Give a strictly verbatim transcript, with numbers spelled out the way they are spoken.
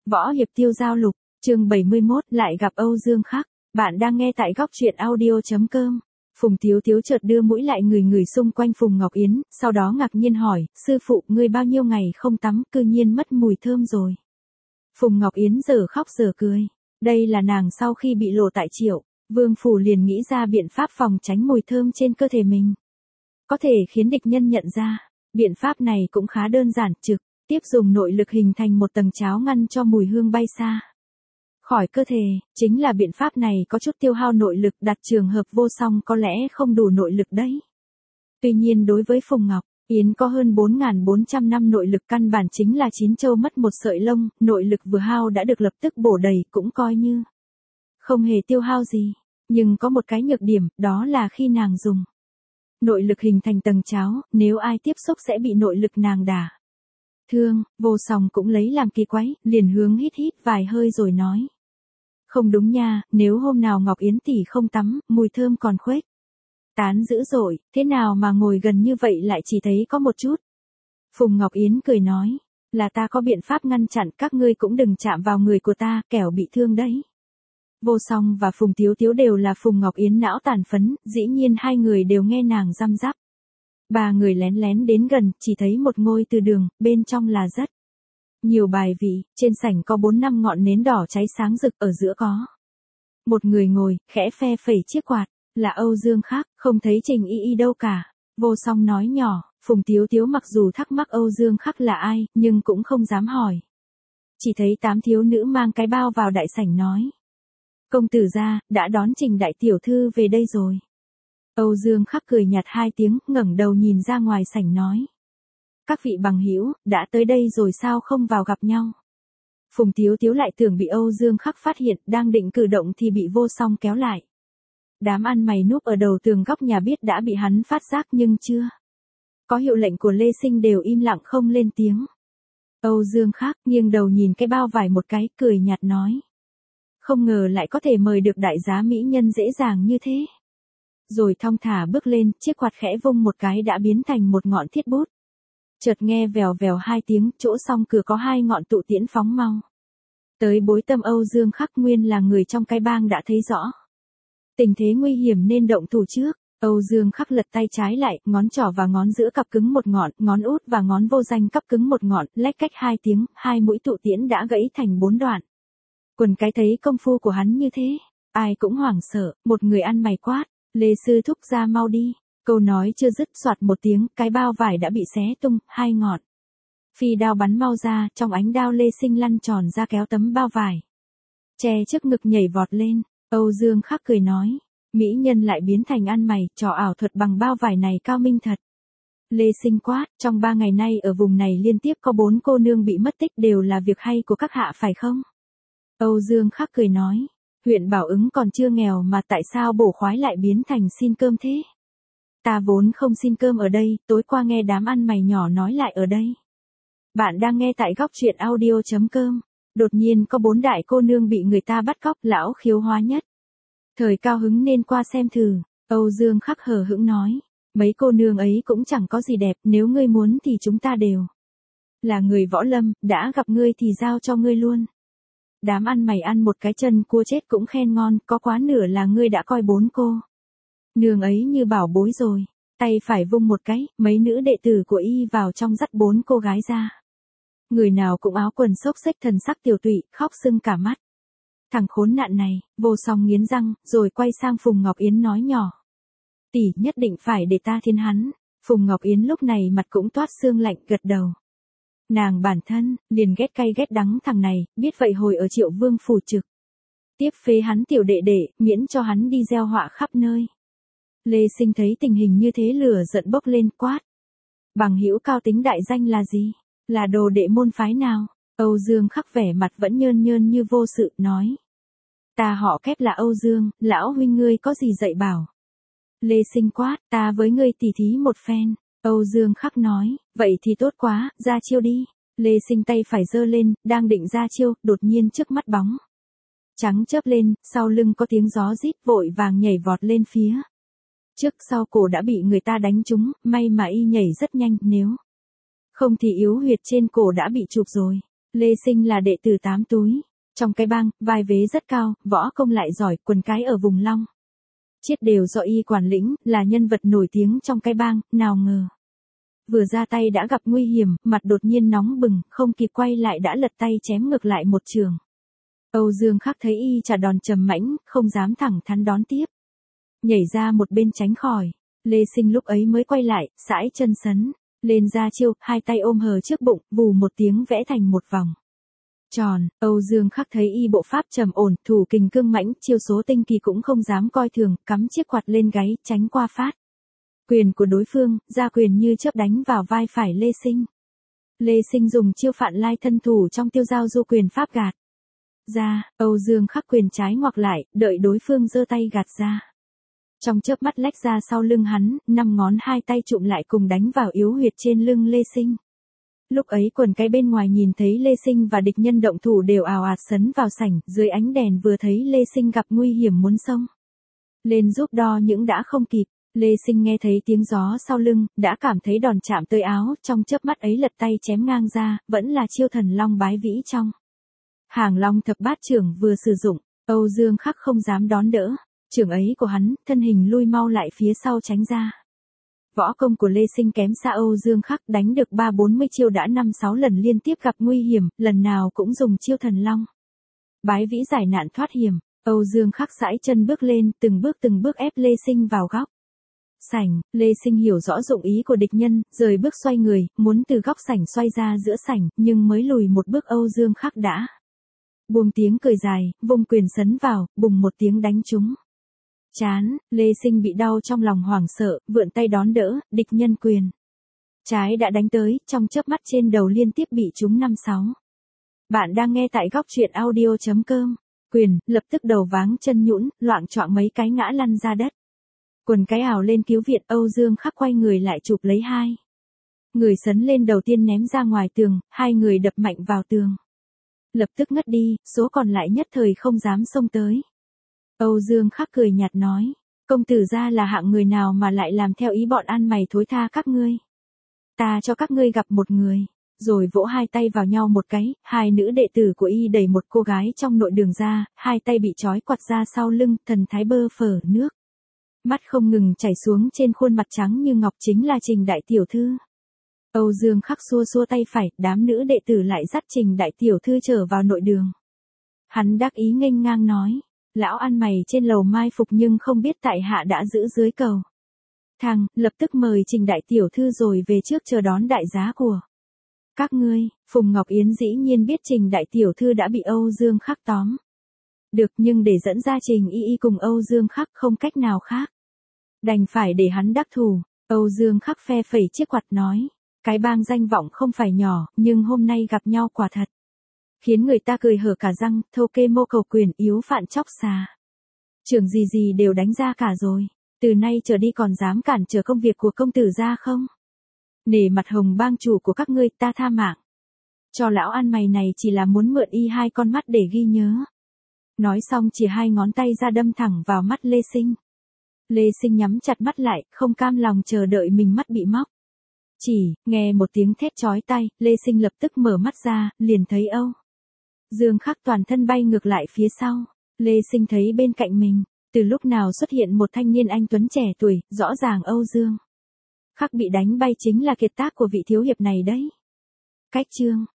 Võ hiệp tiêu giao lục, chương bảy mươi mốt, lại gặp Âu Dương Khắc. Bạn đang nghe tại góc truyện audio chấm com. Phùng Tiếu Tiếu chợt đưa mũi lại người người xung quanh Phùng Ngọc Yến, sau đó ngạc nhiên hỏi, sư phụ, ngươi bao nhiêu ngày không tắm, cư nhiên mất mùi thơm rồi. Phùng Ngọc Yến giờ khóc giờ cười. Đây là nàng sau khi bị lộ tại Triệu Vương phủ liền nghĩ ra biện pháp phòng tránh mùi thơm trên cơ thể mình. Có thể khiến địch nhân nhận ra. Biện pháp này cũng khá đơn giản, trực tiếp dùng nội lực hình thành một tầng cháo ngăn cho mùi hương bay xa khỏi cơ thể. Chính là biện pháp này có chút tiêu hao nội lực, đặt trường hợp vô song có lẽ không đủ nội lực đấy. Tuy nhiên đối với Phùng Ngọc Yến có hơn bốn nghìn bốn trăm năm nội lực, căn bản chính là chín châu mất một sợi lông, nội lực vừa hao đã được lập tức bổ đầy, cũng coi như không hề tiêu hao gì. Nhưng có một cái nhược điểm, đó là khi nàng dùng nội lực hình thành tầng cháo, nếu ai tiếp xúc sẽ bị nội lực nàng đả thương. Vô Song cũng lấy làm kỳ quái, liền hướng hít hít vài hơi rồi nói. Không đúng nha, nếu hôm nào Ngọc Yến tỷ không tắm, mùi thơm còn khuếch tán dữ dội, thế nào mà ngồi gần như vậy lại chỉ thấy có một chút. Phùng Ngọc Yến cười nói, là ta có biện pháp ngăn chặn, các ngươi cũng đừng chạm vào người của ta, kẻo bị thương đấy. Vô Song và Phùng Tiếu Tiếu đều là Phùng Ngọc Yến não tàn phấn, dĩ nhiên hai người đều nghe nàng răm rắp. Ba người lén lén đến gần, chỉ thấy một ngôi từ đường, bên trong là rất nhiều bài vị, trên sảnh có bốn năm ngọn nến đỏ cháy sáng rực, ở giữa có một người ngồi, khẽ phe phẩy chiếc quạt, là Âu Dương Khắc, không thấy Trình Y Y đâu cả. Vô Song nói nhỏ, Phùng Tiếu Tiếu mặc dù thắc mắc Âu Dương Khắc là ai, nhưng cũng không dám hỏi. Chỉ thấy tám thiếu nữ mang cái bao vào đại sảnh nói. Công tử gia, đã đón Trình đại tiểu thư về đây rồi. Âu Dương Khắc cười nhạt hai tiếng, ngẩng đầu nhìn ra ngoài sảnh nói. Các vị bằng hữu, đã tới đây rồi sao không vào gặp nhau? Phùng Tiếu Tiếu lại tưởng bị Âu Dương Khắc phát hiện, đang định cử động thì bị Vô Song kéo lại. Đám ăn mày núp ở đầu tường góc nhà biết đã bị hắn phát giác nhưng chưa có hiệu lệnh của Lê Sinh đều im lặng không lên tiếng. Âu Dương Khắc nghiêng đầu nhìn cái bao vải một cái, cười nhạt nói. Không ngờ lại có thể mời được đại giá mỹ nhân dễ dàng như thế. Rồi thong thả bước lên, chiếc quạt khẽ vung một cái đã biến thành một ngọn thiết bút. Chợt nghe vèo vèo hai tiếng, chỗ song cửa có hai ngọn tụ tiễn phóng mau tới bối tâm. Âu Dương Khắc nguyên là người trong cái bang đã thấy rõ tình thế nguy hiểm nên động thủ trước. Âu Dương Khắc lật tay trái lại, ngón trỏ và ngón giữa cặp cứng một ngọn, ngón út và ngón vô danh cặp cứng một ngọn, lách cách hai tiếng, hai mũi tụ tiễn đã gãy thành bốn đoạn. Quần cái thấy công phu của hắn như thế, ai cũng hoảng sợ, một người ăn mày quát, Lê sư thúc ra mau đi. Câu nói chưa dứt, soạt một tiếng, cái bao vải đã bị xé tung, hai ngọn phi đao bắn mau ra, trong ánh đao Lê Sinh lăn tròn ra kéo tấm bao vải che trước ngực nhảy vọt lên. Âu Dương Khắc cười nói, mỹ nhân lại biến thành ăn mày, trò ảo thuật bằng bao vải này cao minh thật. Lê Sinh quát, trong ba ngày nay ở vùng này liên tiếp có bốn cô nương bị mất tích, đều là việc hay của các hạ phải không? Âu Dương Khắc cười nói, huyện Bảo Ứng còn chưa nghèo mà tại sao bổ khoái lại biến thành xin cơm thế? Ta vốn không xin cơm ở đây, tối qua nghe đám ăn mày nhỏ nói lại ở đây. Bạn đang nghe tại góc truyện audio chấm com. Đột nhiên có bốn đại cô nương bị người ta bắt cóc, lão khiếu hóa nhất thời cao hứng nên qua xem thử. Âu Dương Khắc hờ hững nói, mấy cô nương ấy cũng chẳng có gì đẹp, nếu ngươi muốn thì chúng ta đều là người võ lâm, đã gặp ngươi thì giao cho ngươi luôn. Đám ăn mày ăn một cái chân cua chết cũng khen ngon, có quá nửa là ngươi đã coi bốn cô nương ấy như bảo bối rồi. Tay phải vung một cái, mấy nữ đệ tử của y vào trong dắt bốn cô gái ra. Người nào cũng áo quần xốc xếch, thần sắc tiểu tụy, khóc sưng cả mắt. Thằng khốn nạn này. Vô Song nghiến răng, rồi quay sang Phùng Ngọc Yến nói nhỏ. Tỷ nhất định phải để ta thiên hắn. Phùng Ngọc Yến lúc này mặt cũng toát sương lạnh, gật đầu. Nàng bản thân, liền ghét cay ghét đắng thằng này, biết vậy hồi ở Triệu Vương phủ trực tiếp phế hắn tiểu đệ đệ, miễn cho hắn đi gieo họa khắp nơi. Lê Sinh thấy tình hình như thế lửa giận bốc lên, quát. Bằng hữu cao tính đại danh là gì? Là đồ đệ môn phái nào? Âu Dương Khắc vẻ mặt vẫn nhơn nhơn như vô sự, nói. Ta họ Kép là Âu Dương, lão huynh ngươi có gì dạy bảo? Lê Sinh quát, ta với ngươi tỉ thí một phen. Âu Dương Khắc nói, vậy thì tốt quá, ra chiêu đi. Lê Sinh tay phải giơ lên, đang định ra chiêu, đột nhiên trước mắt bóng trắng chớp lên, sau lưng có tiếng gió rít, vội vàng nhảy vọt lên phía trước, sau cổ đã bị người ta đánh trúng, may mà y nhảy rất nhanh, nếu không thì yếu huyệt trên cổ đã bị chụp rồi. Lê Sinh là đệ tử tám túi. Trong cái bang, vai vế rất cao, võ công lại giỏi, quần cái ở vùng Long Chiết đều do y quản lĩnh, là nhân vật nổi tiếng trong cái bang, nào ngờ. Vừa ra tay đã gặp nguy hiểm, mặt đột nhiên nóng bừng, không kịp quay lại đã lật tay chém ngược lại một trường. Âu Dương Khắc thấy y trả đòn trầm mãnh, không dám thẳng thắn đón tiếp. Nhảy ra một bên tránh khỏi. Lê Sinh lúc ấy mới quay lại, sải chân sấn lên ra chiêu, hai tay ôm hờ trước bụng, vù một tiếng vẽ thành một vòng tròn. Âu Dương Khắc thấy y bộ pháp trầm ổn, thủ kình cương mãnh, chiêu số tinh kỳ cũng không dám coi thường, cắm chiếc quạt lên gáy, tránh qua phát quyền của đối phương, ra quyền như chớp đánh vào vai phải Lê Sinh. Lê Sinh dùng chiêu phạn lai thân thủ trong tiêu giao du quyền pháp gạt ra, Âu Dương Khắc quyền trái ngoặc lại, đợi đối phương giơ tay gạt ra. Trong chớp mắt lách ra sau lưng hắn, năm ngón hai tay chụm lại cùng đánh vào yếu huyệt trên lưng Lê Sinh. Lúc ấy quần cái bên ngoài nhìn thấy Lê Sinh và địch nhân động thủ đều ào ạt sấn vào sảnh, dưới ánh đèn vừa thấy Lê Sinh gặp nguy hiểm muốn xông lên giúp đo những đã không kịp. Lê Sinh nghe thấy tiếng gió sau lưng, đã cảm thấy đòn chạm tới áo, trong chớp mắt ấy lật tay chém ngang ra, vẫn là chiêu thần long bái vĩ trong hàng long thập bát trưởng vừa sử dụng. Âu Dương Khắc không dám đón đỡ trường ấy của hắn, thân hình lui mau lại phía sau tránh ra. Võ công của Lê Sinh kém xa Âu Dương Khắc, đánh được ba bốn mươi chiêu đã năm sáu lần liên tiếp gặp nguy hiểm, lần nào cũng dùng chiêu thần long bái vĩ giải nạn thoát hiểm. Âu Dương Khắc sải chân bước lên, từng bước từng bước ép Lê Sinh vào góc sảnh. Lê Sinh hiểu rõ dụng ý của địch nhân, rời bước xoay người, muốn từ góc sảnh xoay ra giữa sảnh, nhưng mới lùi một bước Âu Dương Khắc đã buông tiếng cười dài, vung quyền sấn vào, bùng một tiếng đánh trúng chán. Lê Sinh bị đau trong lòng hoảng sợ, vượn tay đón đỡ, địch nhân quyền trái đã đánh tới, trong chớp mắt trên đầu liên tiếp bị trúng năm sáu. Bạn đang nghe tại góc truyện audio chấm com. Quyền, lập tức đầu váng chân nhũn, loạng choạng mấy cái ngã lăn ra đất. Quần cái ảo lên cứu viện, Âu Dương Khắc quay người lại chụp lấy hai người sấn lên, đầu tiên ném ra ngoài tường, hai người đập mạnh vào tường. Lập tức ngất đi, số còn lại nhất thời không dám xông tới. Âu Dương Khắc cười nhạt nói, công tử gia là hạng người nào mà lại làm theo ý bọn ăn mày thối tha các ngươi. Ta cho các ngươi gặp một người. Rồi vỗ hai tay vào nhau một cái, hai nữ đệ tử của y đẩy một cô gái trong nội đường ra, hai tay bị trói quặt ra sau lưng, thần thái bơ phờ nước mắt không ngừng chảy xuống trên khuôn mặt trắng như ngọc, chính là Trình đại tiểu thư. Âu Dương Khắc xua xua tay phải, đám nữ đệ tử lại dắt Trình đại tiểu thư trở vào nội đường. Hắn đắc ý nghênh ngang nói, lão ăn mày trên lầu mai phục nhưng không biết tại hạ đã giữ dưới cầu thang, lập tức mời Trình đại tiểu thư rồi về trước chờ đón đại giá của các ngươi. Phùng Ngọc Yến dĩ nhiên biết Trình đại tiểu thư đã bị Âu Dương Khắc tóm được, nhưng để dẫn ra Trình y y cùng Âu Dương Khắc không cách nào khác, đành phải để hắn đắc thủ. Âu Dương Khắc phe phẩy chiếc quạt nói, cái bang danh vọng không phải nhỏ, nhưng hôm nay gặp nhau quả thật khiến người ta cười hở cả răng. Thô kê mô cầu quyền, yếu phạn chóc xà, trường gì gì đều đánh ra cả rồi, từ nay trở đi còn dám cản trở công việc của công tử gia không? Nể mặt Hồng bang chủ của các ngươi, ta tha mạng cho lão ăn mày này, chỉ là muốn mượn y hai con mắt để ghi nhớ. Nói xong chỉ hai ngón tay ra đâm thẳng vào mắt Lê Sinh. Lê Sinh nhắm chặt mắt lại, không cam lòng chờ đợi mình mắt bị móc. Chỉ, nghe một tiếng thét chói tai, Lê Sinh lập tức mở mắt ra, liền thấy Âu Dương Khắc toàn thân bay ngược lại phía sau. Lê Sinh thấy bên cạnh mình, từ lúc nào xuất hiện một thanh niên anh tuấn trẻ tuổi, rõ ràng Âu Dương Khắc bị đánh bay chính là kiệt tác của vị thiếu hiệp này đấy. Cách chương